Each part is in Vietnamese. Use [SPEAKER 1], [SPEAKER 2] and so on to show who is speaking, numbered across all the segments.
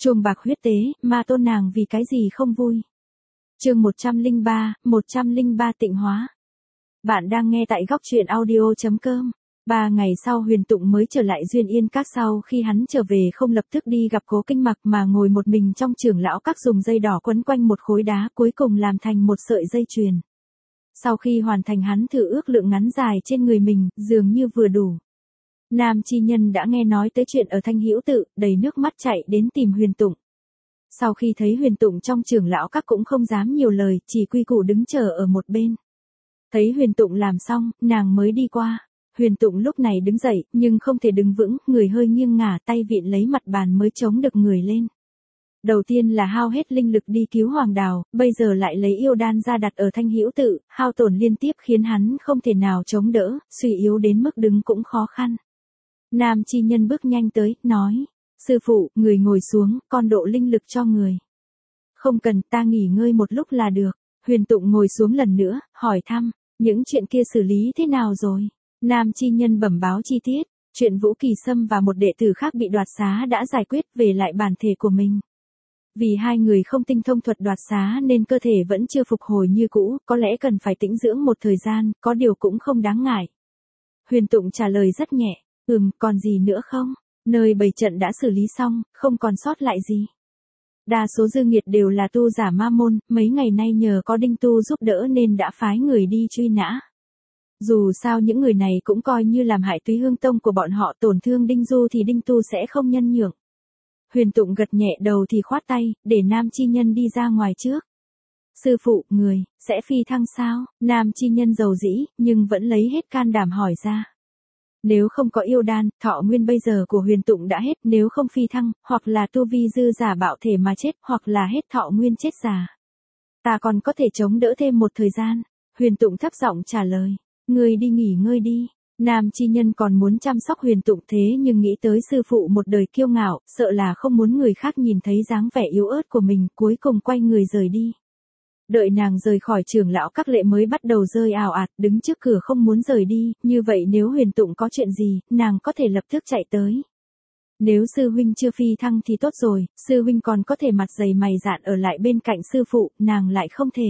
[SPEAKER 1] Chuông bạc huyết tế, ma tôn nàng vì cái gì không vui. Chương 103 tịnh hóa. Bạn đang nghe tại góc truyện audio.com. 3 ngày sau Huyền Tụng mới trở lại Duyên Yên Các, sau khi hắn trở về không lập tức đi gặp Cố Kinh Mặc mà ngồi một mình trong trưởng lão các, dùng dây đỏ quấn quanh một khối đá cuối cùng làm thành một sợi dây chuyền. Sau khi hoàn thành hắn thử ước lượng ngắn dài trên người mình, dường như vừa đủ. Nam chi nhân đã nghe nói tới chuyện ở Thanh Hữu Tự, đầy nước mắt chạy đến tìm Huyền Tụng. Sau khi thấy Huyền Tụng trong trưởng lão các cũng không dám nhiều lời, chỉ quy củ đứng chờ ở một bên. Thấy Huyền Tụng làm xong, nàng mới đi qua. Huyền Tụng lúc này đứng dậy, nhưng không thể đứng vững, người hơi nghiêng ngả, tay vịn lấy mặt bàn mới chống được người lên. Đầu tiên là hao hết linh lực đi cứu Hoàng Đào, bây giờ lại lấy yêu đan ra đặt ở Thanh Hữu Tự, hao tổn liên tiếp khiến hắn không thể nào chống đỡ, suy yếu đến mức đứng cũng khó khăn. Nam chi nhân bước nhanh tới, nói, sư phụ, người ngồi xuống, con độ linh lực cho người. Không cần, ta nghỉ ngơi một lúc là được. Huyền Tụng ngồi xuống lần nữa, hỏi thăm, những chuyện kia xử lý thế nào rồi? Nam chi nhân bẩm báo chi tiết, chuyện Vũ Kỳ Sâm và một đệ tử khác bị đoạt xá đã giải quyết, về lại bản thể của mình. Vì hai người không tinh thông thuật đoạt xá nên cơ thể vẫn chưa phục hồi như cũ, có lẽ cần phải tĩnh dưỡng một thời gian, có điều cũng không đáng ngại. Huyền Tụng trả lời rất nhẹ, còn gì nữa không? Nơi bày trận đã xử lý xong, không còn sót lại gì. Đa số dư nghiệt đều là tu giả ma môn, mấy ngày nay nhờ có Đinh Tu giúp đỡ nên đã phái người đi truy nã. Dù sao những người này cũng coi như làm hại Túy Hương Tông của bọn họ, tổn thương Đinh Du thì Đinh Tu sẽ không nhân nhượng. Huyền Tụng gật nhẹ đầu thì khoát tay, để Nam chi nhân đi ra ngoài trước. Sư phụ, người, sẽ phi thăng sao? Nam chi nhân dầu dĩ, nhưng vẫn lấy hết can đảm hỏi ra. Nếu không có yêu đan, thọ nguyên bây giờ của Huyền Tụng đã hết, nếu không phi thăng, hoặc là tu vi dư giả bạo thể mà chết, hoặc là hết thọ nguyên chết già. Ta còn có thể chống đỡ thêm một thời gian. Huyền Tụng thấp giọng trả lời, ngươi đi nghỉ ngơi đi. Nam chi nhân còn muốn chăm sóc Huyền Tụng thế nhưng nghĩ tới sư phụ một đời kiêu ngạo, sợ là không muốn người khác nhìn thấy dáng vẻ yếu ớt của mình, cuối cùng quay người rời đi. Đợi nàng rời khỏi trưởng lão các, lệ mới bắt đầu rơi ào ạt, đứng trước cửa không muốn rời đi, như vậy nếu Huyền Tụng có chuyện gì, nàng có thể lập tức chạy tới. Nếu sư huynh chưa phi thăng thì tốt rồi, sư huynh còn có thể mặt dày mày dạn ở lại bên cạnh sư phụ, nàng lại không thể.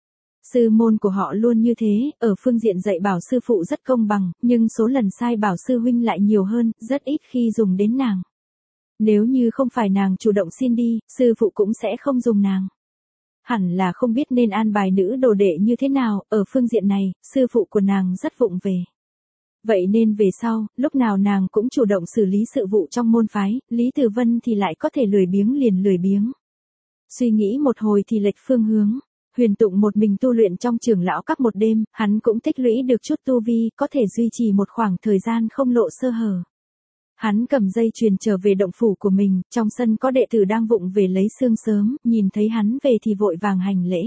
[SPEAKER 1] Sư môn của họ luôn như thế, ở phương diện dạy bảo sư phụ rất công bằng, nhưng số lần sai bảo sư huynh lại nhiều hơn, rất ít khi dùng đến nàng. Nếu như không phải nàng chủ động xin đi, sư phụ cũng sẽ không dùng nàng. Hẳn là không biết nên an bài nữ đồ đệ như thế nào, ở phương diện này, sư phụ của nàng rất vụng về. Vậy nên về sau, lúc nào nàng cũng chủ động xử lý sự vụ trong môn phái, Lý Tử Vân thì lại có thể lười biếng liền lười biếng. Suy nghĩ một hồi thì lệch phương hướng. Huyền Tụng một mình tu luyện trong trưởng lão các một đêm, hắn cũng tích lũy được chút tu vi, có thể duy trì một khoảng thời gian không lộ sơ hở. Hắn cầm dây chuyền trở về động phủ của mình, trong sân có đệ tử đang vụng về lấy xương sớm, nhìn thấy hắn về thì vội vàng hành lễ.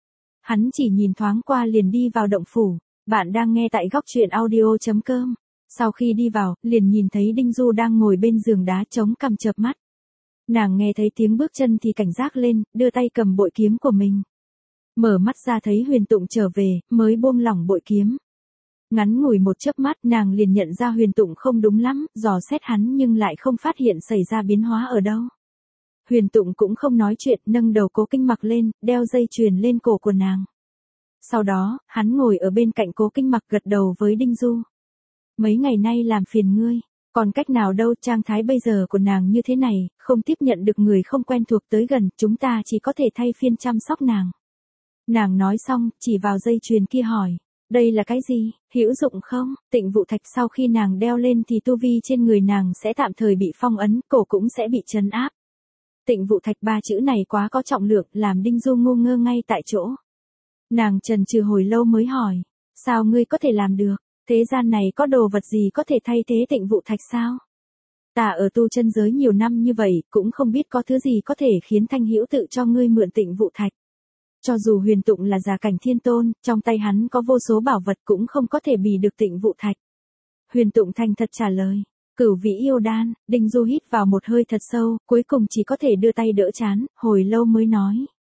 [SPEAKER 1] Hắn chỉ nhìn thoáng qua liền đi vào động phủ. Bạn đang nghe tại góc truyện audio.com. Sau khi đi vào, liền nhìn thấy Đinh Du đang ngồi bên giường đá chống cằm chợp mắt. Nàng nghe thấy tiếng bước chân thì cảnh giác lên, đưa tay cầm bội kiếm của mình. Mở mắt ra thấy Huyền Tụng trở về, mới buông lỏng bội kiếm. Ngắn ngủi một chớp mắt, nàng liền nhận ra Huyền Tụng không đúng lắm, dò xét hắn nhưng lại không phát hiện xảy ra biến hóa ở đâu. Huyền Tụng cũng không nói chuyện, nâng đầu Cố Kinh Mặc lên, đeo dây chuyền lên cổ của nàng. Sau đó, hắn ngồi ở bên cạnh Cố Kinh Mặc, gật đầu với Đinh Du. Mấy ngày nay làm phiền ngươi, còn cách nào đâu, trạng thái bây giờ của nàng như thế này, không tiếp nhận được người không quen thuộc tới gần, chúng ta chỉ có thể thay phiên chăm sóc nàng. Nàng nói xong, chỉ vào dây chuyền kia hỏi, đây là cái gì, hữu dụng không? Tịnh Vụ Thạch. Sau khi nàng đeo lên thì tu vi trên người nàng sẽ tạm thời bị phong ấn, cổ cũng sẽ bị trấn áp. Tịnh Vụ Thạch, 3 chữ này quá có trọng lượng, làm Đinh Du ngu ngơ ngay tại chỗ. Nàng chần chừ hồi lâu mới hỏi, sao ngươi có thể làm được? Thế gian này có đồ vật gì có thể thay thế Tịnh Vụ Thạch sao? Ta ở tu chân giới nhiều năm như vậy, cũng không biết có thứ gì có thể khiến Thanh Hữu Tự cho ngươi mượn Tịnh Vụ Thạch. Cho dù Huyền Tụng là giả cảnh thiên tôn, trong tay hắn có vô số bảo vật cũng không có thể bì được Tịnh Vụ Thạch. Huyền Tụng thành thật trả lời, Cửu Vĩ Yêu Đan. Đinh Du hít vào một hơi thật sâu, cuối cùng chỉ có thể đưa tay đỡ trán, hồi lâu mới nói.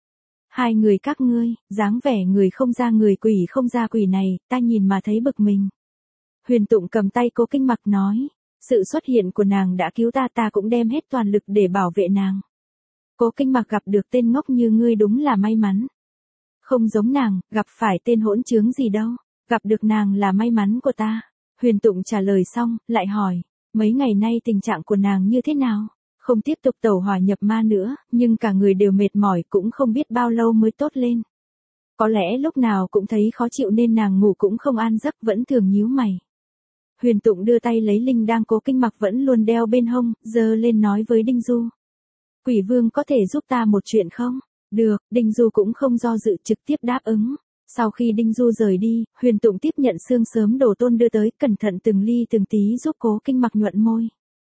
[SPEAKER 1] Hai người các ngươi, dáng vẻ người không ra người, quỷ không ra quỷ này, ta nhìn mà thấy bực mình. Huyền Tụng cầm tay Cố Kinh Mặc nói, sự xuất hiện của nàng đã cứu ta, ta cũng đem hết toàn lực để bảo vệ nàng. Cố Kinh Mặc gặp được tên ngốc như ngươi đúng là may mắn. Không giống nàng, gặp phải tên hỗn trướng gì đâu. Gặp được nàng là may mắn của ta. Huyền Tụng trả lời xong, lại hỏi, mấy ngày nay tình trạng của nàng như thế nào? Không tiếp tục tẩu hỏa nhập ma nữa, nhưng cả người đều mệt mỏi cũng không biết bao lâu mới tốt lên. Có lẽ lúc nào cũng thấy khó chịu nên nàng ngủ cũng không an giấc, vẫn thường nhíu mày. Huyền Tụng đưa tay lấy linh đang Cố Kinh Mặc vẫn luôn đeo bên hông, giơ lên nói với Đinh Du. Quỷ Vương có thể giúp ta một chuyện không? Được, Đinh Du cũng không do dự trực tiếp đáp ứng. Sau khi Đinh Du rời đi, Huyền Tụng tiếp nhận xương sớm đồ tôn đưa tới, cẩn thận từng ly từng tí giúp Cố Kinh Mặc nhuận môi.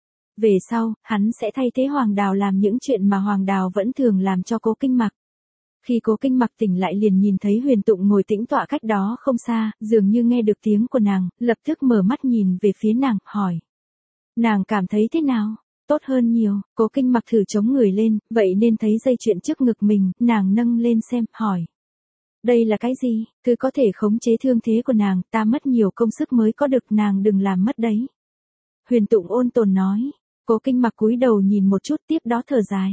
[SPEAKER 1] Về sau, hắn sẽ thay thế Hoàng Đào làm những chuyện mà Hoàng Đào vẫn thường làm cho Cố Kinh Mặc. Khi Cố Kinh Mặc tỉnh lại liền nhìn thấy Huyền Tụng ngồi tĩnh tọa cách đó không xa, dường như nghe được tiếng của nàng, lập tức mở mắt nhìn về phía nàng, hỏi. Nàng cảm thấy thế nào? Tốt hơn nhiều, Cố Kinh Mặc thử chống người lên, vậy nên thấy dây chuyền trước ngực mình, nàng nâng lên xem, hỏi. Đây là cái gì? Cứ có thể khống chế thương thế của nàng, ta mất nhiều công sức mới có được, nàng đừng làm mất đấy. Huyền Tụng ôn tồn nói. Cố Kinh Mặc cúi đầu nhìn một chút tiếp đó thở dài.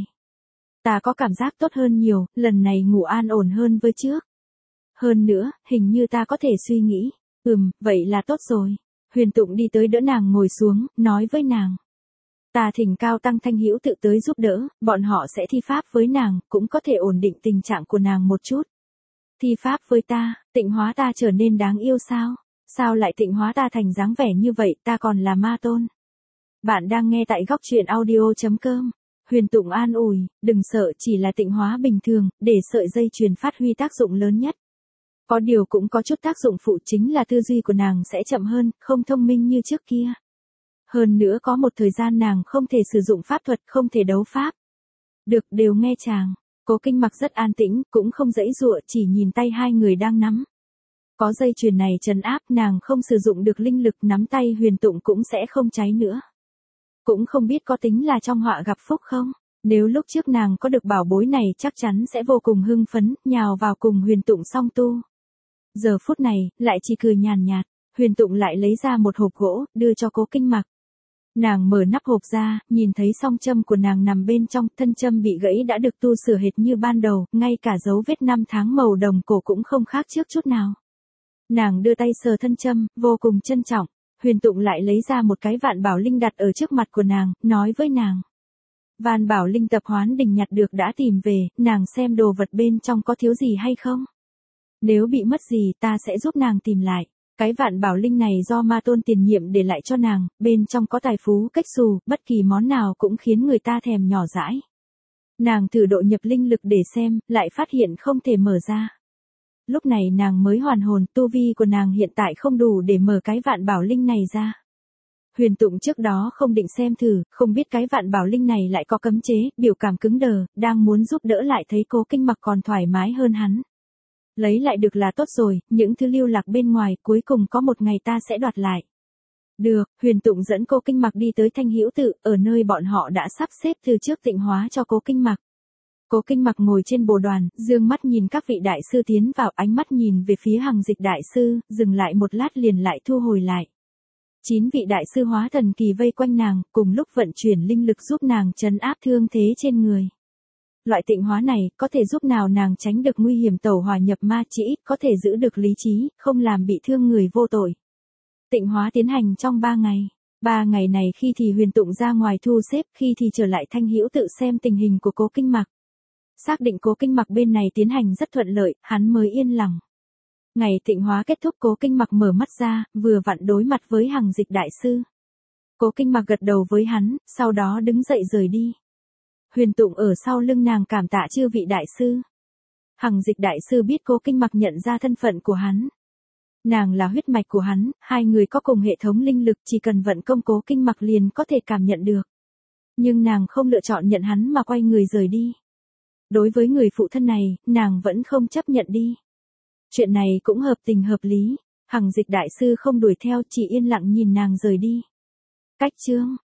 [SPEAKER 1] Ta có cảm giác tốt hơn nhiều, lần này ngủ an ổn hơn với trước. Hơn nữa, hình như ta có thể suy nghĩ. Vậy là tốt rồi. Huyền Tụng đi tới đỡ nàng ngồi xuống, nói với nàng. Ta thỉnh Cao Tăng Thanh Hữu tự tới giúp đỡ, bọn họ sẽ thi pháp với nàng, cũng có thể ổn định tình trạng của nàng một chút. Thi pháp với ta, tịnh hóa ta trở nên đáng yêu sao? Sao lại tịnh hóa ta thành dáng vẻ như vậy, ta còn là ma tôn? Bạn đang nghe tại góc truyện audio.com. Huyền Tụng an ủi, đừng sợ, chỉ là tịnh hóa bình thường, để sợi dây chuyền phát huy tác dụng lớn nhất. Có điều cũng có chút tác dụng phụ, chính là tư duy của nàng sẽ chậm hơn, không thông minh như trước kia. Hơn nữa có một thời gian nàng không thể sử dụng pháp thuật, không thể đấu pháp. Được, đều nghe chàng. Cố Kinh Mặc rất an tĩnh, cũng không giãy giụa, chỉ nhìn tay hai người đang nắm. Có dây chuyền này trấn áp, nàng không sử dụng được linh lực, nắm tay Huyền Tụng cũng sẽ không cháy nữa. Cũng không biết có tính là trong họa gặp phúc không? Nếu lúc trước nàng có được bảo bối này chắc chắn sẽ vô cùng hưng phấn, nhào vào cùng Huyền Tụng song tu. Giờ phút này, lại chỉ cười nhàn nhạt, Huyền Tụng lại lấy ra một hộp gỗ, đưa cho Cố Kinh Mặc. Nàng mở nắp hộp ra, nhìn thấy song châm của nàng nằm bên trong, thân châm bị gãy đã được tu sửa hệt như ban đầu, ngay cả dấu vết năm tháng màu đồng cổ cũng không khác trước chút nào. Nàng đưa tay sờ thân châm, vô cùng trân trọng. Huyền Tụng lại lấy ra một cái vạn bảo linh đặt ở trước mặt của nàng, nói với nàng. Vạn bảo linh Tập Hoán Đình nhặt được đã tìm về, nàng xem đồ vật bên trong có thiếu gì hay không? Nếu bị mất gì ta sẽ giúp nàng tìm lại. Cái vạn bảo linh này do ma tôn tiền nhiệm để lại cho nàng, bên trong có tài phú cách xù, bất kỳ món nào cũng khiến người ta thèm nhỏ dãi. Nàng thử độ nhập linh lực để xem, lại phát hiện không thể mở ra. Lúc này nàng mới hoàn hồn, tu vi của nàng hiện tại không đủ để mở cái vạn bảo linh này ra. Huyền Tụng trước đó không định xem thử, không biết cái vạn bảo linh này lại có cấm chế, biểu cảm cứng đờ, đang muốn giúp đỡ lại thấy Cố Kinh Mặc còn thoải mái hơn hắn. Lấy lại được là tốt rồi, những thứ lưu lạc bên ngoài cuối cùng có một ngày ta sẽ đoạt lại. Được, Huyền Tụng dẫn Cố Kinh Mặc đi tới Thanh Hữu Tự, ở nơi bọn họ đã sắp xếp từ trước tịnh hóa cho Cố Kinh Mặc. Cố Kinh Mặc ngồi trên bồ đoàn, dương mắt nhìn các vị đại sư tiến vào, ánh mắt nhìn về phía Hằng Dịch đại sư, dừng lại một lát liền lại thu hồi lại. 9 vị đại sư hóa thần kỳ vây quanh nàng, cùng lúc vận chuyển linh lực giúp nàng trấn áp thương thế trên người. Loại tịnh hóa này có thể giúp nào nàng tránh được nguy hiểm tẩu hỏa nhập ma, chỉ ít có thể giữ được lý trí, không làm bị thương người vô tội. Tịnh hóa tiến hành trong 3 ngày. 3 ngày này khi thì Huyền Tụng ra ngoài thu xếp, khi thì trở lại Thanh Hữu Tự xem tình hình của Cố Kinh Mặc. Xác định Cố Kinh Mặc bên này tiến hành rất thuận lợi, hắn mới yên lòng. Ngày tịnh hóa kết thúc, Cố Kinh Mặc mở mắt ra, vừa vặn đối mặt với Hằng Dịch đại sư. Cố Kinh Mặc gật đầu với hắn, sau đó đứng dậy rời đi. Huyền Tụng ở sau lưng nàng cảm tạ chư vị đại sư. Hằng Dịch đại sư biết Cố Kinh Mặc nhận ra thân phận của hắn. Nàng là huyết mạch của hắn, hai người có cùng hệ thống linh lực, chỉ cần vận công Cố Kinh Mặc liền có thể cảm nhận được. Nhưng nàng không lựa chọn nhận hắn mà quay người rời đi. Đối với người phụ thân này, nàng vẫn không chấp nhận đi. Chuyện này cũng hợp tình hợp lý, Hằng Dịch đại sư không đuổi theo, chỉ yên lặng nhìn nàng rời đi. Cách chương